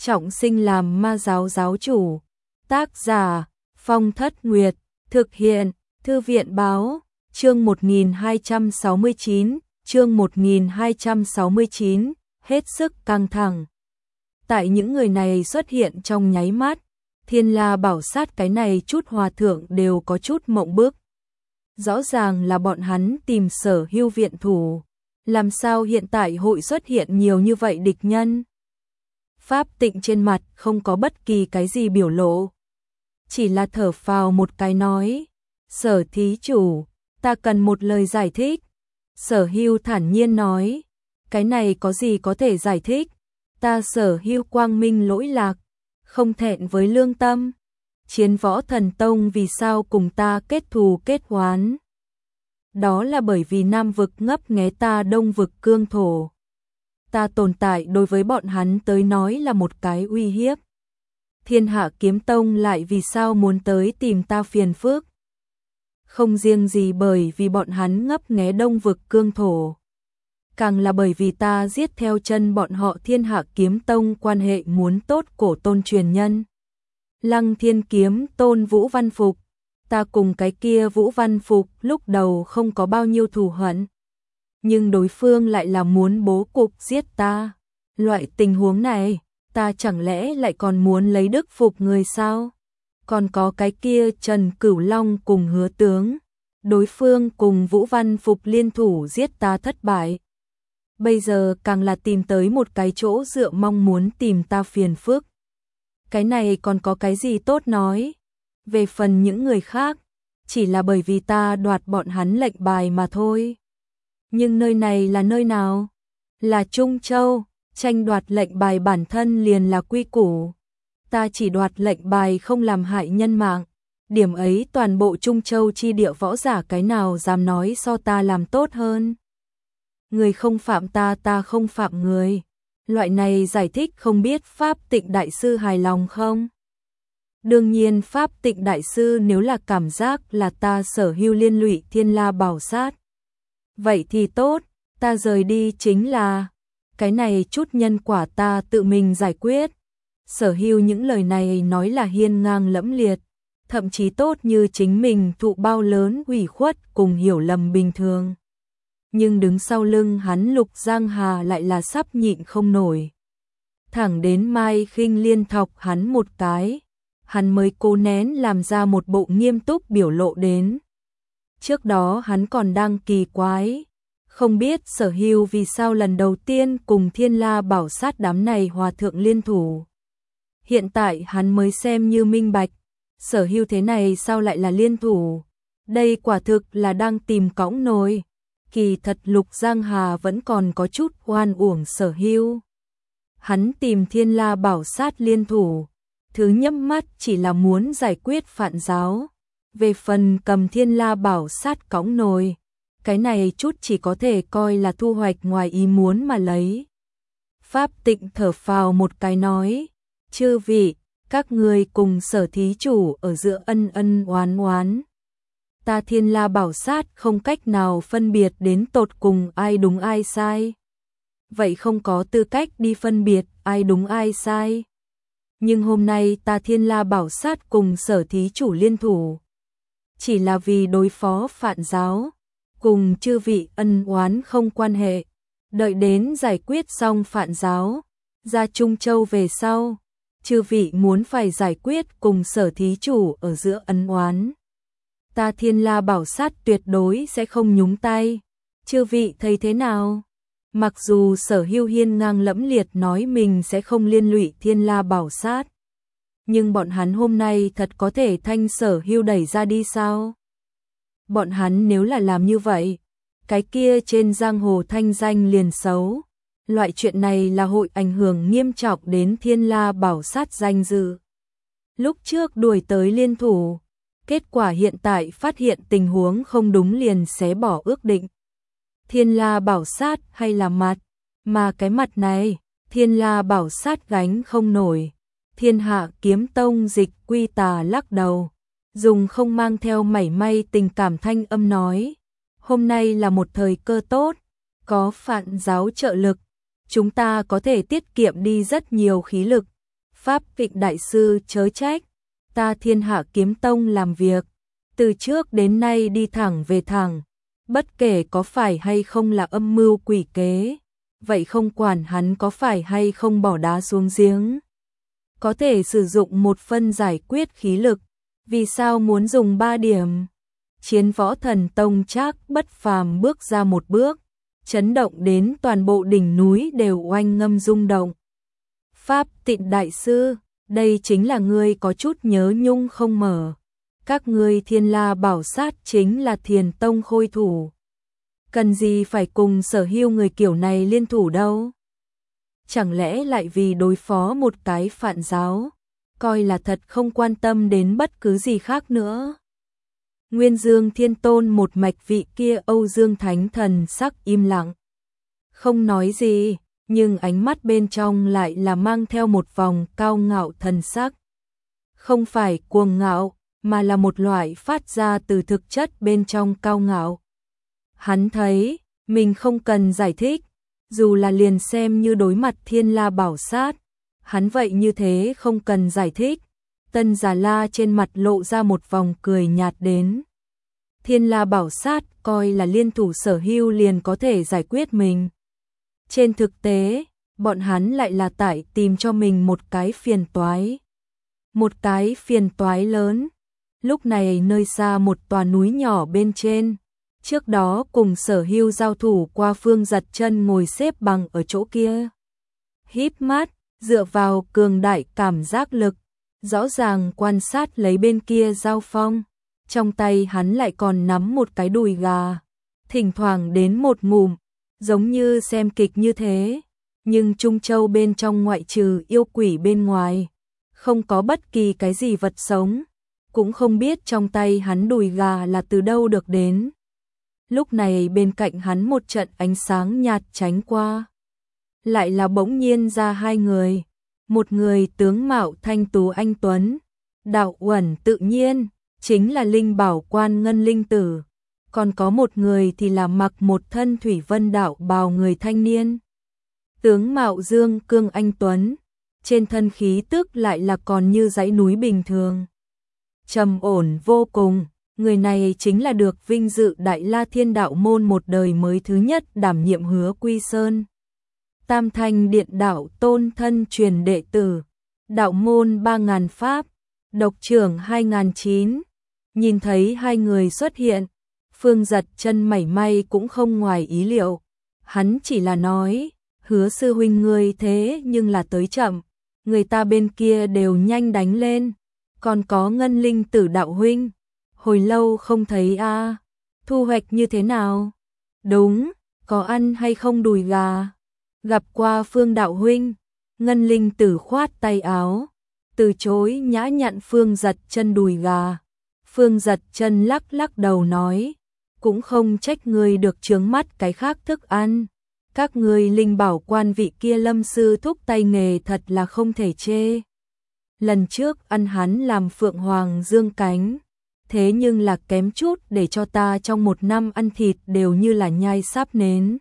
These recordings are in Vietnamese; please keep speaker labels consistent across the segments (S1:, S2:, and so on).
S1: trọng sinh làm ma giáo giáo chủ. Tác giả Phong Thất Nguyệt. Thực hiện Thư viện Báo. Chương 1269. Chương 1269. Hết sức căng thẳng. Tại những người này xuất hiện trong nháy mắt, Thiên La Bảo Sát cái này chút hòa thượng đều có chút mộng bức. Rõ ràng là bọn hắn tìm Sở Hưu viện thủ, làm sao hiện tại hội xuất hiện nhiều như vậy địch nhân? Pháp Tịnh trên mặt không có bất kỳ cái gì biểu lộ, chỉ là thở phào một cái nói, Sở thí chủ, ta cần một lời giải thích. Sở Hưu thản nhiên nói, cái này có gì có thể giải thích, ta Sở Hưu quang minh lỗi lạc, không thẹn với lương tâm. Chiến Võ Thần Tông vì sao cùng ta kết thù kết oán? Đó là bởi vì Nam vực ngấp nghé ta Đông vực cương thổ. Ta tồn tại đối với bọn hắn tới nói là một cái uy hiếp. Thiên Hạ Kiếm Tông lại vì sao muốn tới tìm ta phiền phức? Không riêng gì bởi vì bọn hắn ngấp nghé Đông vực cương thổ, càng là bởi vì ta giết theo chân bọn họ Thiên Hạ Kiếm Tông quan hệ muốn tốt cổ tôn truyền nhân. Lăng Thiên Kiếm Tôn Vũ Văn Phục, ta cùng cái kia Vũ Văn Phục lúc đầu không có bao nhiêu thù hận, nhưng đối phương lại là muốn bố cục giết ta. Loại tình huống này, ta chẳng lẽ lại còn muốn lấy đức phục người sao? Còn có cái kia Trần Cửu Long cùng Hứa Tướng, đối phương cùng Vũ Văn Phục liên thủ giết ta thất bại. Bây giờ càng là tìm tới một cái chỗ dựa mong muốn tìm ta phiền phức. Cái này còn có cái gì tốt nói? Về phần những người khác, chỉ là bởi vì ta đoạt bọn hắn lệnh bài mà thôi. Nhưng nơi này là nơi nào? Là Trung Châu, tranh đoạt lệnh bài bản thân liền là quy củ. Ta chỉ đoạt lệnh bài không làm hại nhân mạng. Điểm ấy toàn bộ Trung Châu chi địa võ giả cái nào dám nói so ta làm tốt hơn. Người không phạm ta, ta không phạm người. Loại này giải thích không biết Pháp Tịnh Đại Sư hài lòng không? Đương nhiên Pháp Tịnh Đại Sư nếu là cảm giác là ta Sở Hưu liên lụy Thiên La Bảo Sát, vậy thì tốt, ta rời đi chính là. Cái này chút nhân quả ta tự mình giải quyết. Sở Hưu những lời này nói là hiên ngang lẫm liệt, thậm chí tốt như chính mình thụ bao lớn ủy khuất cùng hiểu lầm bình thường. Nhưng đứng sau lưng hắn Lục Giang Hà lại là sắp nhịn không nổi. Thẳng đến Mai Khinh Liên thọc hắn một cái, hắn mới cố nén làm ra một bộ nghiêm túc biểu lộ đến. Trước đó hắn còn đang kỳ quái, không biết Sở Hưu vì sao lần đầu tiên cùng Thiên La Bảo Sát đám này hòa thượng liên thủ. Hiện tại hắn mới xem như minh bạch, Sở Hưu thế này sao lại là liên thủ? Đây quả thực là đang tìm cõng nồi. Kỳ thật Lục Giang Hà vẫn còn có chút oan uổng Sở Hưu. Hắn tìm Thiên La Bảo Sát liên thủ, thứ nhắm mắt chỉ là muốn giải quyết Phạn giáo. Về phần cầm Thiên La Bảo Sát cõng nồi, cái này chút chỉ có thể coi là thu hoạch ngoài ý muốn mà lấy. Pháp Tịnh thở phào một cái nói, chư vị, các người cùng Sở thí chủ ở giữa ân ân oán oán. Ta Thiên La Bảo Sát không cách nào phân biệt đến tột cùng ai đúng ai sai. Vậy không có tư cách đi phân biệt ai đúng ai sai. Nhưng hôm nay ta Thiên La Bảo Sát cùng Sở thí chủ liên thủ, chỉ là vì đối phó Phạn giáo, cùng chư vị ân oán không quan hệ. Đợi đến giải quyết xong Phạn giáo, ra Trung Châu về sau, chư vị muốn phải giải quyết cùng Sở thí chủ ở giữa ân oán, ta Thiên La Bảo Sát tuyệt đối sẽ không nhúng tay. Chư vị thấy thế nào? Mặc dù Sở Hưu hiên ngang lẫm liệt nói mình sẽ không liên lụy Thiên La Bảo Sát, nhưng bọn hắn hôm nay thật có thể thanh Sở Hưu đẩy ra đi sao? Bọn hắn nếu là làm như vậy, cái kia trên giang hồ thanh danh liền xấu. Loại chuyện này là hội ảnh hưởng nghiêm trọng đến Thiên La Bảo Sát danh dự. Lúc trước đuổi tới liên thủ, kết quả hiện tại phát hiện tình huống không đúng liền xé bỏ ước định. Thiên La Bảo Sát hay là mặt, mà cái mặt này, Thiên La Bảo Sát gánh không nổi. Thiên Hạ Kiếm Tông Dịch Quy Tà lắc đầu, dùng không mang theo mảy may tình cảm thanh âm nói, hôm nay là một thời cơ tốt, có Phạn giáo trợ lực, chúng ta có thể tiết kiệm đi rất nhiều khí lực, Pháp Tịnh đại sư chớ trách, ta Thiên Hạ Kiếm Tông làm việc, từ trước đến nay đi thẳng về thẳng, bất kể có phải hay không là âm mưu quỷ kế, vậy không quản hắn có phải hay không bỏ đá xuống giếng. Có thể sử dụng một phân giải quyết khí lực, vì sao muốn dùng 3 điểm? Chiến Võ Thần Tông Trác Bất Phàm bước ra một bước, chấn động đến toàn bộ đỉnh núi đều oanh ngâm rung động. Pháp Tịnh đại sư, đây chính là ngươi có chút nhớ nhung không mở. Các ngươi Thiên La Bảo Sát chính là Thiền Tông khôi thủ. Cần gì phải cùng Sở Hưu người kiểu này liên thủ đâu? Chẳng lẽ lại vì đối phó một cái phản giáo, coi là thật không quan tâm đến bất cứ gì khác nữa. Nguyên Dương Thiên Tôn một mạch vị kia Âu Dương Thánh Thần sắc im lặng. Không nói gì, nhưng ánh mắt bên trong lại là mang theo một vòng cao ngạo thần sắc. Không phải cuồng ngạo, mà là một loại phát ra từ thực chất bên trong cao ngạo. Hắn thấy, mình không cần giải thích, dù là liền xem như đối mặt Thiên La Bảo Sát, hắn vậy như thế không cần giải thích. Tân Già La trên mặt lộ ra một vòng cười nhạt đến. Thiên La Bảo Sát coi là liên thủ Sở Hưu liền có thể giải quyết mình. Trên thực tế, bọn hắn lại là tại tìm cho mình một cái phiền toái. Một cái phiền toái lớn. Lúc này nơi xa một tòa núi nhỏ bên trên, trước đó cùng Sở Hưu giao thủ qua Phương Giật Chân ngồi xếp bằng ở chỗ kia. Híp mắt, dựa vào cường đại cảm giác lực, rõ ràng quan sát lấy bên kia giao phong. Trong tay hắn lại còn nắm một cái đùi gà, thỉnh thoảng đến một ngụm, giống như xem kịch như thế. Nhưng Trung Châu bên trong ngoại trừ yêu quỷ bên ngoài, không có bất kỳ cái gì vật sống, cũng không biết trong tay hắn đùi gà là từ đâu được đến. Lúc này bên cạnh hắn một trận ánh sáng nhạt tránh qua, lại là bỗng nhiên ra hai người, một người tướng mạo thanh tú anh tuấn, đạo uẩn tự nhiên, chính là Linh Bảo Quan Ngân Linh Tử, còn có một người thì là mặc một thân thủy vân đạo bào người thanh niên. Tướng mạo dương cương anh tuấn, trên thân khí tức lại là còn như dãy núi bình thường. Trầm ổn vô cùng, người này chính là được vinh dự Đại La Thiên Đạo môn một đời mới thứ nhất đảm nhiệm Hứa Quy Sơn. Tam Thanh Điện đạo tôn thân truyền đệ tử, đạo môn 3000 pháp, độc trưởng 2009. Nhìn thấy hai người xuất hiện, Phương Giật Chân mảy may cũng không ngoài ý liệu. Hắn chỉ là nói, Hứa sư huynh ngươi thế nhưng là tới chậm, người ta bên kia đều nhanh đánh lên. Còn có Ngân Linh Tử đạo huynh, hồi lâu không thấy a, thu hoạch như thế nào? Đúng, có ăn hay không đùi gà? Gặp qua Phương đạo huynh. Ngân Linh Tử khoát tay áo, từ chối nhã nhặn Phương Giật Chân đùi gà. Phương Giật Chân lắc lắc đầu nói, cũng không trách ngươi được chướng mắt cái khác thức ăn. Các ngươi Linh Bảo Quan vị kia Lâm sư thúc tay nghề thật là không thể chê. Lần trước ăn hắn làm Phượng Hoàng dương cánh, thế nhưng là kém chút để cho ta trong một năm ăn thịt đều như là nhai sáp nến.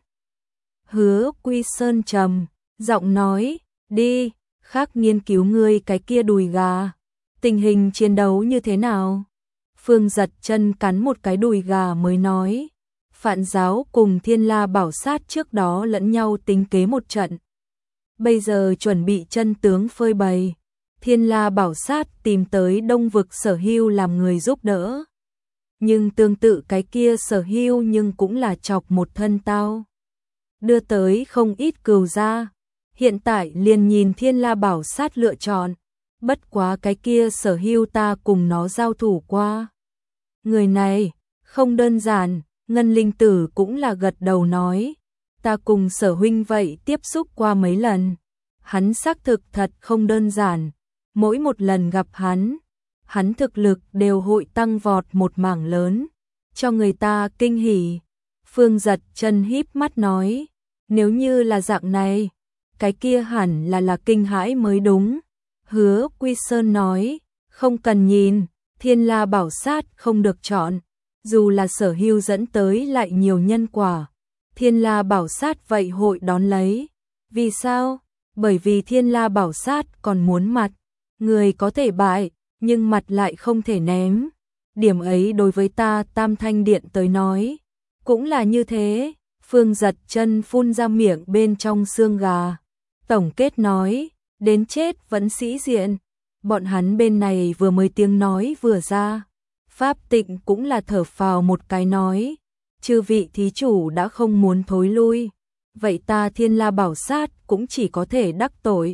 S1: Hứa Quy Sơn trầm giọng nói, đi, khác nghiên cứu ngươi cái kia đùi gà. Tình hình chiến đấu như thế nào? Phương Giật Chân cắn một cái đùi gà mới nói, Phạn giáo cùng Thiên La Bảo Sát trước đó lẫn nhau tính kế một trận. Bây giờ chuẩn bị chân tướng phơi bày. Thiên La Bảo Sát tìm tới Đông Vực Sở Hưu làm người giúp đỡ. Nhưng tương tự cái kia Sở Hưu nhưng cũng là chọc một thân tao. Đưa tới không ít cừu ra. Hiện tại liền nhìn Thiên La Bảo Sát lựa chọn. Bất quá cái kia Sở Hưu ta cùng nó giao thủ qua. Người này, không đơn giản, Ngân Linh Tử cũng là gật đầu nói. Ta cùng Sở huynh vậy tiếp xúc qua mấy lần. Hắn xác thực thật không đơn giản. Mỗi một lần gặp hắn thực lực đều hội tăng vọt một mảng lớn, cho người ta kinh hỉ. Phương Giật Chân híp mắt nói, nếu như là dạng này, cái kia hẳn là kinh hãi mới đúng. Hứa Quy Sơn nói, không cần nhìn, Thiên La Bảo Sát không được chọn, dù là Sở Hưu dẫn tới lại nhiều nhân quả, Thiên La Bảo Sát vậy hội đón lấy. Vì sao? bởi vì Thiên La Bảo Sát còn muốn mặt, người có thể bại, nhưng mặt lại không thể ném. Điểm ấy đối với ta Tam Thanh Điện tới nói, cũng là như thế. Phương giật chân phun ra miệng bên trong xương gà. Tổng kết nói, đến chết vẫn sĩ diện. Bọn hắn bên này vừa mới tiếng nói vừa ra. Pháp Tịnh cũng là thở phào một cái nói, chư vị thí chủ đã không muốn thối lui, vậy ta Thiên La Bảo Sát cũng chỉ có thể đắc tội.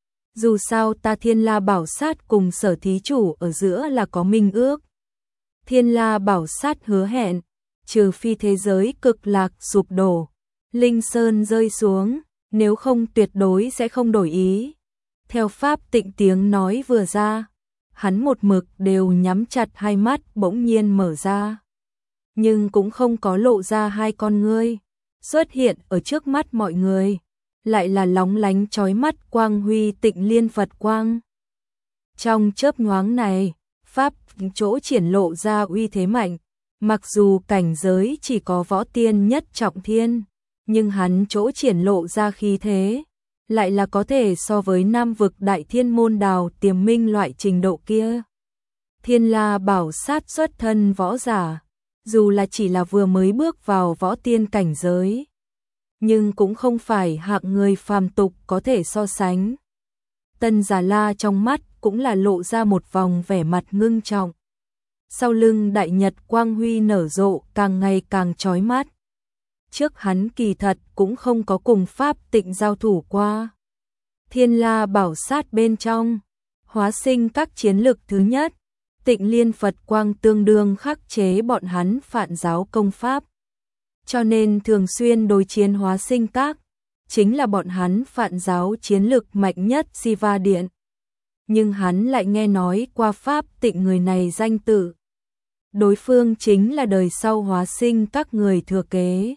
S1: Dù sao ta Thiên La Bảo Sát cùng Sở thí chủ ở giữa là có minh ước. Thiên La Bảo Sát hứa hẹn, trừ phi thế giới cực lạc sụp đổ, Linh Sơn rơi xuống, nếu không tuyệt đối sẽ không đổi ý. Theo Pháp Tịnh tiếng nói vừa ra, hắn một mực đều nhắm chặt hai mắt bỗng nhiên mở ra. Nhưng cũng không có lộ ra hai con ngươi, xuất hiện ở trước mắt mọi người, lại là lóng lánh chói mắt quang huy Tịnh Liên Phật quang. Trong chớp nhoáng này, Pháp chỗ triển lộ ra uy thế mạnh, mặc dù cảnh giới chỉ có võ tiên nhất trọng thiên, nhưng hắn chỗ triển lộ ra khí thế, lại là có thể so với Nam vực Đại Thiên Môn Đào Tiềm Minh loại trình độ kia. Thiên La Bảo Sát xuất thân võ giả, dù là chỉ là vừa mới bước vào võ tiên cảnh giới, nhưng cũng không phải hạng người phàm tục có thể so sánh. Tân Già La trong mắt cũng là lộ ra một vòng vẻ mặt ngưng trọng. Sau lưng đại nhật quang huy nở rộ càng ngày càng chói mắt. Trước hắn kỳ thật cũng không có cùng Pháp Tịnh giao thủ qua. Thiên La Bảo Sát bên trong, hóa sinh các chiến lực thứ nhất, Tịnh Liên Phật quang tương đương khắc chế bọn hắn Phạn giáo công pháp. Cho nên thường xuyên đối chiến hóa sinh các, chính là bọn hắn Phạn giáo chiến lực mạnh nhất Siva Điện. Nhưng hắn lại nghe nói qua Pháp Tịnh người này danh tự. Đối phương chính là đời sau hóa sinh các người thừa kế,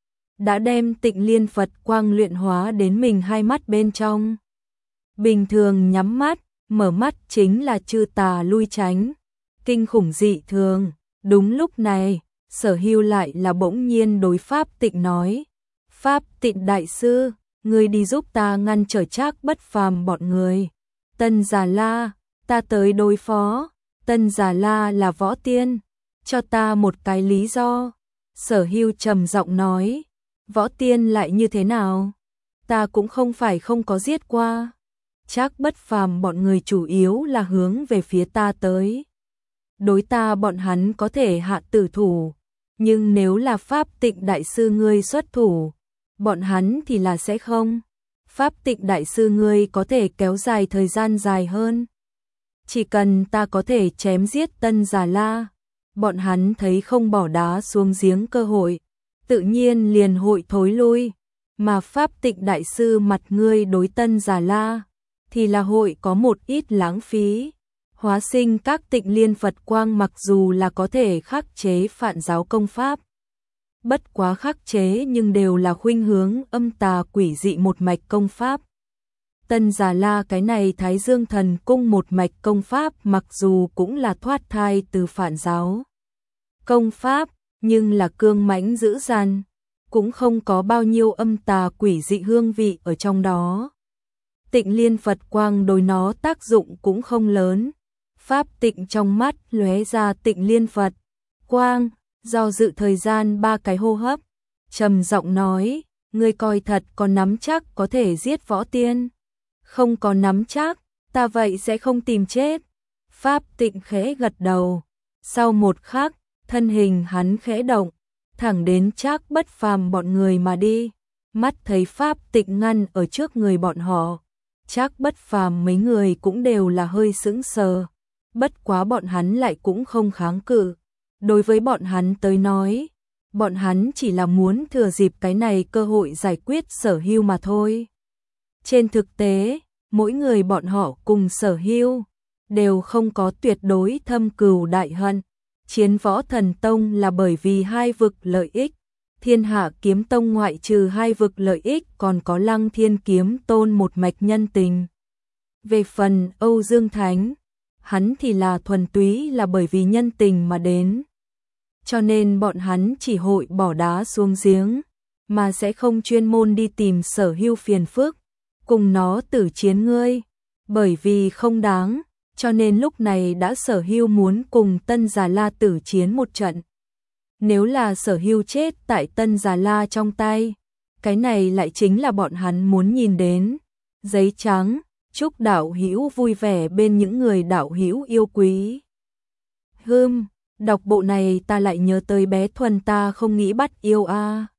S1: đã đem Tịnh Liên Phật quang luyện hóa đến mình hai mắt bên trong. Bình thường nhắm mắt, mở mắt chính là chư tà lui tránh, kinh khủng dị thường. Đúng lúc này, Sở Hưu lại là bỗng nhiên đối Pháp Tịnh nói, Pháp Tịnh đại sư, ngươi đi giúp ta ngăn trở Trác Bất Phàm bọn người. Tân Già La, ta tới đối phó. Tân Già La là võ tiên, cho ta một cái lý do. Sở Hưu trầm giọng nói, võ tiên lại như thế nào? Ta cũng không phải không có giết qua. Trác Bất Phàm bọn người chủ yếu là hướng về phía ta tới. Đối ta bọn hắn có thể hạ tử thủ, nhưng nếu là Pháp Tịnh đại sư ngươi xuất thủ, bọn hắn thì là sẽ không. Pháp Tịnh đại sư ngươi có thể kéo dài thời gian dài hơn. Chỉ cần ta có thể chém giết Tân Già La, bọn hắn thấy không bỏ đá xuống giếng cơ hội, tự nhiên liền hội thối lui. Mà Pháp Tịnh đại sư mặt ngươi đối Tân Già La, thì là hội có một ít lãng phí. Hóa sinh các Tịnh Liên Phật quang mặc dù là có thể khắc chế Phạn giáo công pháp, bất quá khắc chế nhưng đều là khuynh hướng âm tà quỷ dị một mạch công pháp. Tân Già La cái này Thái Dương Thần Cung một mạch công pháp mặc dù cũng là thoát thai từ Phạn giáo công pháp, nhưng là cương mãnh dữ dằn, cũng không có bao nhiêu âm tà quỷ dị hương vị ở trong đó. Tịnh Liên Phật quang đối nó tác dụng cũng không lớn. Pháp Tịnh trong mắt lóe ra Tịnh Liên Phật quang, do dự thời gian 3 cái hô hấp, trầm giọng nói, ngươi coi thật có nắm chắc có thể giết võ tiên? Không có nắm chắc, ta vậy sẽ không tìm chết. Pháp Tịnh khẽ gật đầu, sau một khắc, thân hình hắn khẽ động, thẳng đến Trác Bất Phàm bọn người mà đi. Mắt thấy Pháp Tịnh ngăn ở trước người bọn họ, Trác Bất Phàm mấy người cũng đều là hơi sững sờ, bất quá bọn hắn lại cũng không kháng cự. Đối với bọn hắn tới nói, bọn hắn chỉ là muốn thừa dịp cái này cơ hội giải quyết Sở Hưu mà thôi. Trên thực tế, mỗi người bọn họ cùng Sở Hưu đều không có tuyệt đối thâm cừu đại hận. Chiến Võ Thần Tông là bởi vì hai vực lợi ích, Thiên Hạ Kiếm Tông ngoại trừ hai vực lợi ích còn có Lăng Thiên Kiếm Tôn một mạch nhân tình. Về phần Âu Dương Thánh, hắn thì là thuần túy là bởi vì nhân tình mà đến. Cho nên bọn hắn chỉ hội bỏ đá xuống giếng, mà sẽ không chuyên môn đi tìm Sở Hưu phiền phức. cùng nó tử chiến ngươi, bởi vì không đáng, cho nên lúc này đã Sở Hưu muốn cùng Tân Già La tử chiến một trận. Nếu là Sở Hưu chết tại Tân Già La trong tay, cái này lại chính là bọn hắn muốn nhìn đến. Giấy trắng, chúc đạo hữu vui vẻ bên những người đạo hữu yêu quý. Đọc bộ này ta lại nhớ tới bé Thuần ta không nghĩ bắt yêu a.